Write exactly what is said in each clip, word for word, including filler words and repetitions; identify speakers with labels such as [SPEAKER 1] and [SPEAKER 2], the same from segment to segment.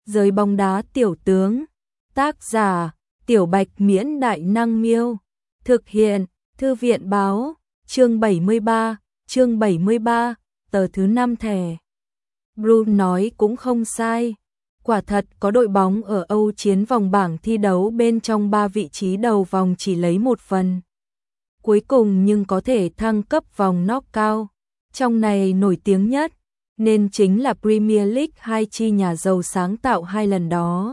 [SPEAKER 1] Giới bóng đá tiểu tướng. Tác giả: Tiểu Bạch Miễn Đại Năng Miêu. Thực hiện: Thư viện Báo. Chương bảy mươi ba, chương bảy mươi ba, tờ thứ năm thẻ. Bruce nói cũng không sai. Quả thật có đội bóng ở Âu chiến vòng bảng thi đấu bên trong ba vị trí đầu vòng chỉ lấy một phần cuối cùng nhưng có thể thăng cấp vòng knockout. Trong này nổi tiếng nhất nên chính là Premier League hai chi nhà giàu sáng tạo hai lần đó.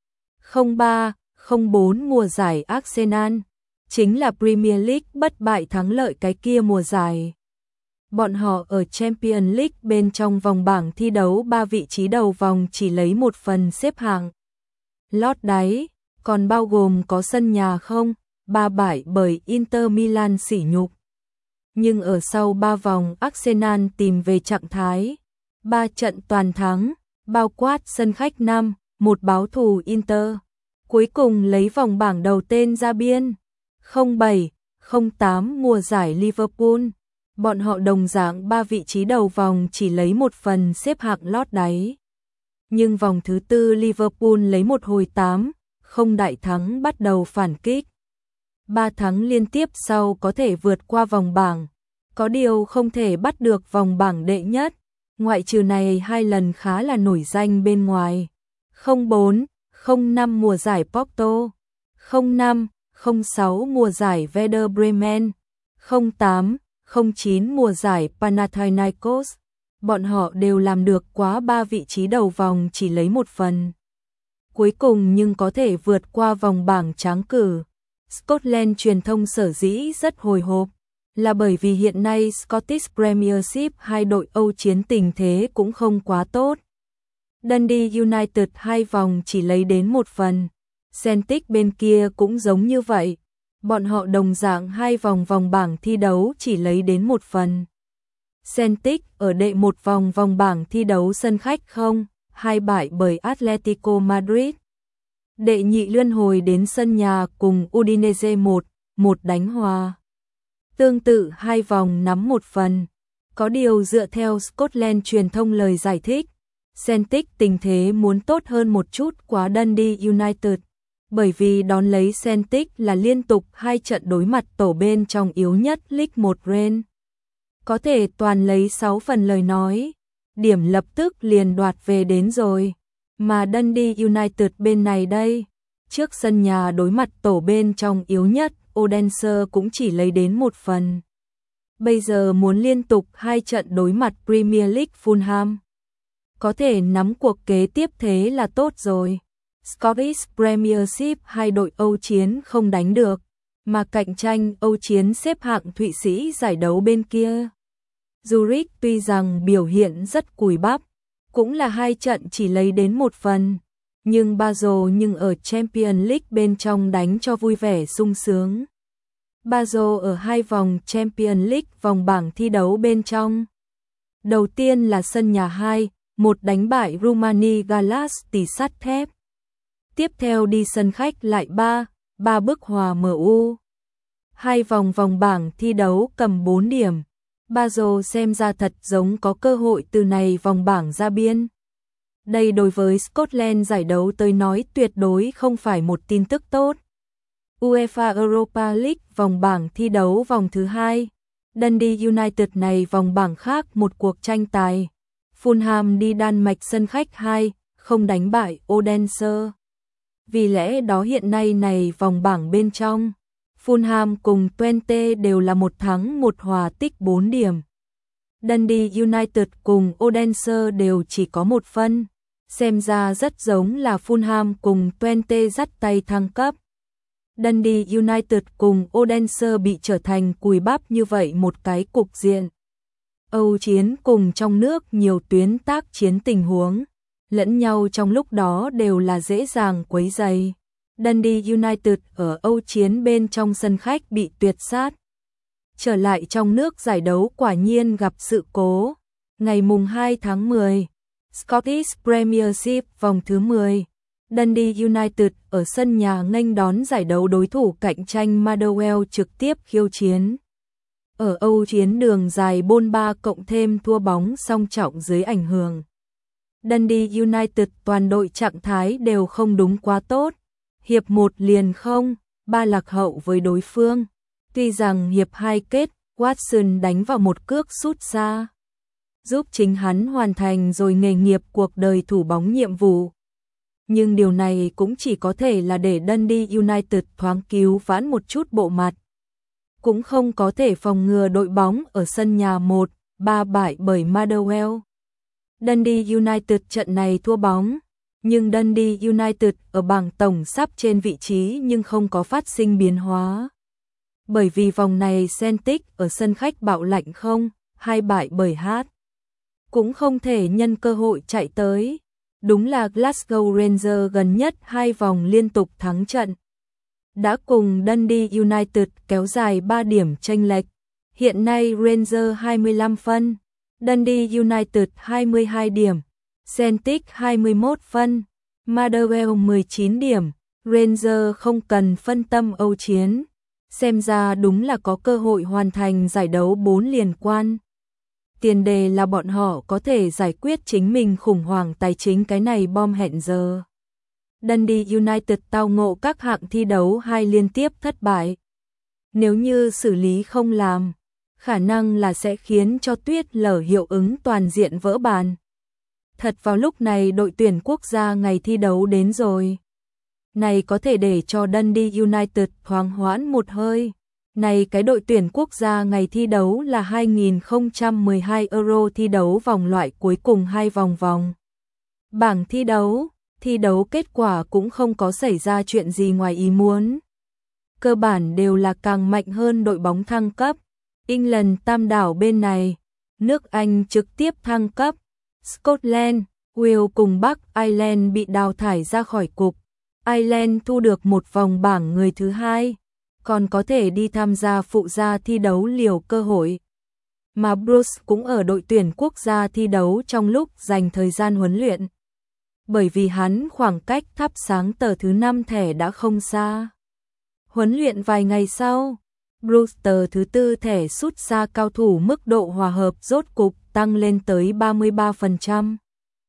[SPEAKER 1] không ba không bốn mùa giải Arsenal chính là Premier League bất bại thắng lợi cái kia mùa giải. Bọn họ ở Champions League bên trong vòng bảng thi đấu ba vị trí đầu vòng chỉ lấy một phần xếp hạng lót đáy, còn bao gồm có sân nhà không, ba bại bởi Inter Milan sỉ nhục. Nhưng ở sau ba vòng Arsenal tìm về trạng thái, ba trận toàn thắng, bao quát sân khách năm một báo thù Inter, cuối cùng lấy vòng bảng đầu tên ra biên. không bảy không tám mùa giải Liverpool, bọn họ đồng dạng ba vị trí đầu vòng chỉ lấy một phần xếp hạng lót đáy. Nhưng vòng thứ tư Liverpool lấy một hồi tám không đại thắng bắt đầu phản kích. Ba thắng liên tiếp sau có thể vượt qua vòng bảng, có điều không thể bắt được vòng bảng đệ nhất, ngoại trừ này hai lần khá là nổi danh bên ngoài. không bốn không năm mùa giải Porto, không năm không sáu mùa giải Werder Bremen, không tám không chín mùa giải Panathinaikos, bọn họ đều làm được quá ba vị trí đầu vòng chỉ lấy một phần cuối cùng nhưng có thể vượt qua vòng bảng tráng cử. Scotland truyền thông sở dĩ rất hồi hộp là bởi vì hiện nay Scottish Premiership hai đội Âu chiến tình thế cũng không quá tốt. Dundee United hai vòng chỉ lấy đến một phần, Celtic bên kia cũng giống như vậy. Bọn họ đồng dạng hai vòng vòng bảng thi đấu chỉ lấy đến một phần. Celtic ở đệ một vòng vòng bảng thi đấu sân khách không, hai bại bởi Atletico Madrid. Đệ nhị lươn hồi đến sân nhà cùng Udinese một một đánh hòa. Tương tự hai vòng nắm một phần. Có điều dựa theo Scotland truyền thông lời giải thích, Celtic tình thế muốn tốt hơn một chút quá Dundee United. Bởi vì đón lấy Celtic là liên tục hai trận đối mặt tổ bên trong yếu nhất League một Rennes. Có thể toàn lấy sáu phần lời nói, điểm lập tức liền đoạt về đến rồi. Mà Dundee United bên này đây, trước sân nhà đối mặt tổ bên trong yếu nhất, Odense cũng chỉ lấy đến một phần. Bây giờ muốn liên tục hai trận đối mặt Premier League Fulham, có thể nắm cuộc kế tiếp thế là tốt rồi. Scottish Premiership hai đội Âu chiến không đánh được, mà cạnh tranh Âu chiến xếp hạng Thụy Sĩ giải đấu bên kia. Zurich tuy rằng biểu hiện rất cùi bắp, cũng là hai trận chỉ lấy đến một phần, nhưng Basel nhưng ở Champions League bên trong đánh cho vui vẻ sung sướng. Basel ở hai vòng Champions League vòng bảng thi đấu bên trong. Đầu tiên là sân nhà hai một đánh bại Rumani Galas tỷ sắt thép. Tiếp theo đi sân khách lại ba ba bức hòa em u. Hai vòng vòng bảng thi đấu cầm bốn điểm. Basel xem ra thật giống có cơ hội từ này vòng bảng ra biên. Đây đối với Scotland giải đấu tới nói tuyệt đối không phải một tin tức tốt. UEFA Europa League vòng bảng thi đấu vòng thứ hai. Dundee United này vòng bảng khác một cuộc tranh tài. Fulham đi Đan Mạch sân khách hai không đánh bại Odense. Vì lẽ đó hiện nay này vòng bảng bên trong, Fulham cùng Twente đều là một thắng một hòa tích bốn điểm. Dundee United cùng Odense đều chỉ có một phân, xem ra rất giống là Fulham cùng Twente dắt tay thăng cấp. Dundee United cùng Odense bị trở thành cùi bắp như vậy một cái cục diện. Âu chiến cùng trong nước nhiều tuyến tác chiến tình huống, lẫn nhau trong lúc đó đều là dễ dàng quấy rầy. Dundee United ở Âu chiến bên trong sân khách bị tuyệt sát. Trở lại trong nước giải đấu quả nhiên gặp sự cố. Ngày mùng hai tháng mười, Scottish Premiership vòng thứ mười, Dundee United ở sân nhà nghênh đón giải đấu đối thủ cạnh tranh Motherwell trực tiếp khiêu chiến. Ở Âu chiến đường dài bôn ba cộng thêm thua bóng song trọng dưới ảnh hưởng Dundee United toàn đội trạng thái đều không đúng quá tốt. Hiệp một liền không, ba lạc hậu với đối phương. Tuy rằng hiệp hai kết, Watson đánh vào một cước sút xa, giúp chính hắn hoàn thành rồi nghề nghiệp cuộc đời thủ bóng nhiệm vụ. Nhưng điều này cũng chỉ có thể là để Dundee United thoáng cứu vãn một chút bộ mặt. Cũng không có thể phòng ngừa đội bóng ở sân nhà một ba bại bởi Motherwell. Dundee United trận này thua bóng, nhưng Dundee United ở bảng tổng sắp trên vị trí nhưng không có phát sinh biến hóa. Bởi vì vòng này Celtic ở sân khách Bạo Lạnh không, hai bại bởi Hát. Cũng không thể nhân cơ hội chạy tới. Đúng là Glasgow Rangers gần nhất hai vòng liên tục thắng trận, đã cùng Dundee United kéo dài ba điểm chênh lệch. Hiện nay Rangers hai mươi lăm phân, Dundee United hai mươi hai điểm, Celtic hai mươi mốt phân, Motherwell mười chín điểm. Rangers không cần phân tâm âu chiến, xem ra đúng là có cơ hội hoàn thành giải đấu bốn liên quan. Tiền đề là bọn họ có thể giải quyết chính mình khủng hoảng tài chính cái này bom hẹn giờ. Dundee United tao ngộ các hạng thi đấu hai liên tiếp thất bại. Nếu như xử lý không làm, khả năng là sẽ khiến cho tuyết lở hiệu ứng toàn diện vỡ bàn. Thật vào lúc này đội tuyển quốc gia ngày thi đấu đến rồi. Này có thể để cho Dundee United thoáng hoãn một hơi. Này cái đội tuyển quốc gia ngày thi đấu là hai nghìn không trăm mười hai Euro thi đấu vòng loại cuối cùng hai vòng vòng. Bảng thi đấu, thi đấu kết quả cũng không có xảy ra chuyện gì ngoài ý muốn. Cơ bản đều là càng mạnh hơn đội bóng thăng cấp. England tam đảo bên này, nước Anh trực tiếp thăng cấp. Scotland, Wales cùng Bắc Ireland bị đào thải ra khỏi cục. Ireland thu được một vòng bảng người thứ hai, còn có thể đi tham gia phụ gia thi đấu liều cơ hội. Mà Bruce cũng ở đội tuyển quốc gia thi đấu trong lúc dành thời gian huấn luyện. Bởi vì hắn khoảng cách thắp sáng tờ thứ năm thẻ đã không xa. Huấn luyện vài ngày sau, Bruce tờ thứ tư thẻ sút xa cao thủ mức độ hòa hợp rốt cục tăng lên tới ba mươi ba phần trăm.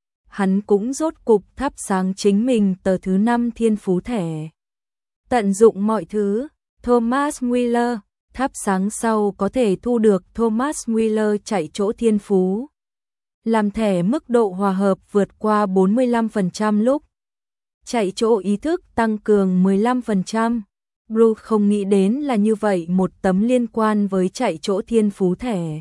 [SPEAKER 1] Hắn cũng rốt cục thắp sáng chính mình tờ thứ năm thiên phú thẻ. Tận dụng mọi thứ, Thomas Wheeler, thắp sáng sau có thể thu được Thomas Wheeler chạy chỗ thiên phú. Làm thẻ mức độ hòa hợp vượt qua bốn mươi lăm phần trăm lúc. Chạy chỗ ý thức tăng cường mười lăm phần trăm. Bruce không nghĩ đến là như vậy một tấm liên quan với chạy chỗ thiên phú thẻ.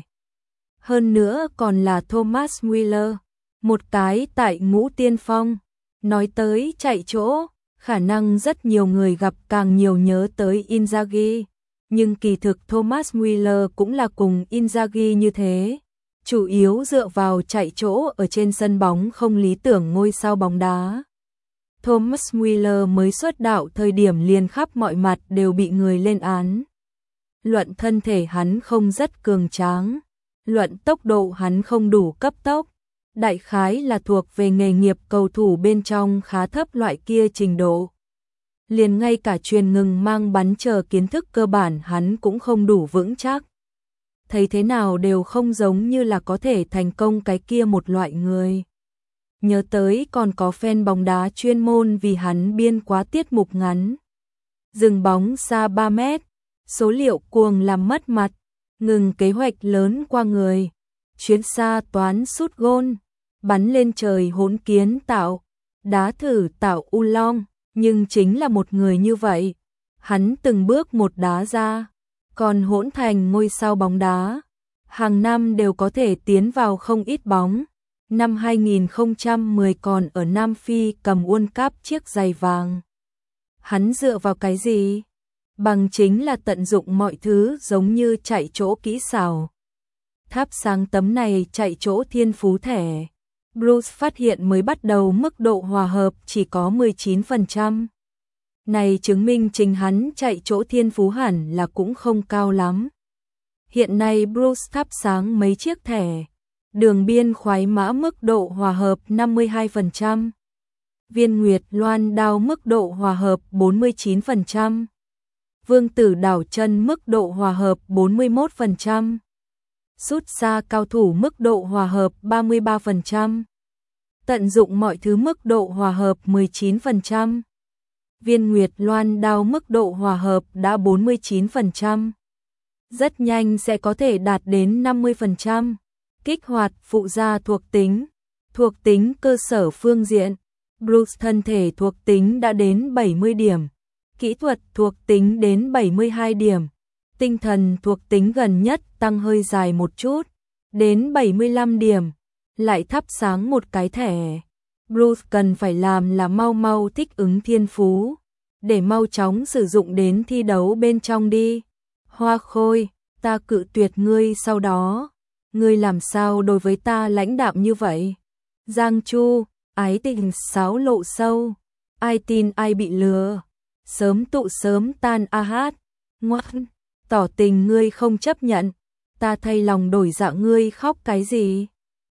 [SPEAKER 1] Hơn nữa còn là Thomas Wheeler, một cái tại ngũ tiên phong. Nói tới chạy chỗ, khả năng rất nhiều người gặp càng nhiều nhớ tới Inzaghi, nhưng kỳ thực Thomas Wheeler cũng là cùng Inzaghi như thế, chủ yếu dựa vào chạy chỗ ở trên sân bóng không lý tưởng ngôi sao bóng đá. Thomas Wheeler mới xuất đạo thời điểm liền khắp mọi mặt đều bị người lên án. Luận thân thể hắn không rất cường tráng, luận tốc độ hắn không đủ cấp tốc, đại khái là thuộc về nghề nghiệp cầu thủ bên trong khá thấp loại kia trình độ. Liền ngay cả truyền ngừng mang bắn chờ kiến thức cơ bản hắn cũng không đủ vững chắc. Thấy thế nào đều không giống như là có thể thành công cái kia một loại người. Nhớ tới còn có fan bóng đá chuyên môn vì hắn biên quá tiết mục ngắn. Dừng bóng xa ba mét, số liệu cuồng làm mất mặt, ngừng kế hoạch lớn qua người, chuyến xa toán sút gôn, bắn lên trời hỗn kiến tạo, đá thử tạo u long, nhưng chính là một người như vậy. Hắn từng bước một đá ra, còn hỗn thành ngôi sao bóng đá. Hàng năm đều có thể tiến vào không ít bóng. Năm hai nghìn không trăm mười còn ở Nam Phi cầm World Cup chiếc giày vàng. Hắn dựa vào cái gì? Bằng chính là tận dụng mọi thứ giống như chạy chỗ kỹ xảo. Thắp sáng tấm này chạy chỗ thiên phú thẻ. Bruce phát hiện mới bắt đầu mức độ hòa hợp chỉ có mười chín phần trăm. Này chứng minh chính hắn chạy chỗ thiên phú hẳn là cũng không cao lắm. Hiện nay Bruce thắp sáng mấy chiếc thẻ. Đường biên khoái mã mức độ hòa hợp năm mươi hai phần trăm. Viên Nguyệt Loan đao mức độ hòa hợp bốn mươi chín phần trăm. Vương Tử đảo chân mức độ hòa hợp bốn mươi mốt phần trăm. Sút xa cao thủ mức độ hòa hợp ba mươi ba phần trăm. Tận dụng mọi thứ mức độ hòa hợp mười chín phần trăm. Viên Nguyệt Loan đao mức độ hòa hợp đã bốn mươi chín phần trăm. Rất nhanh sẽ có thể đạt đến năm mươi phần trăm. Kích hoạt phụ gia thuộc tính. Thuộc tính cơ sở phương diện. Bruce thân thể thuộc tính đã đến bảy mươi điểm. Kỹ thuật thuộc tính đến bảy mươi hai điểm. Tinh thần thuộc tính gần nhất tăng hơi dài một chút. Đến bảy mươi lăm điểm. Lại thắp sáng một cái thẻ. Bruce cần phải làm là mau mau thích ứng thiên phú. Để mau chóng sử dụng đến thi đấu bên trong đi. Hoa Khôi, ta cự tuyệt ngươi sau đó. Ngươi làm sao đối với ta lãnh đạm như vậy? Giang Chu, ái tình sáo lộ sâu. Ai tin ai bị lừa. Sớm tụ sớm tan a hát. Ngoan, tỏ tình ngươi không chấp nhận. Ta thay lòng đổi dạ ngươi khóc cái gì?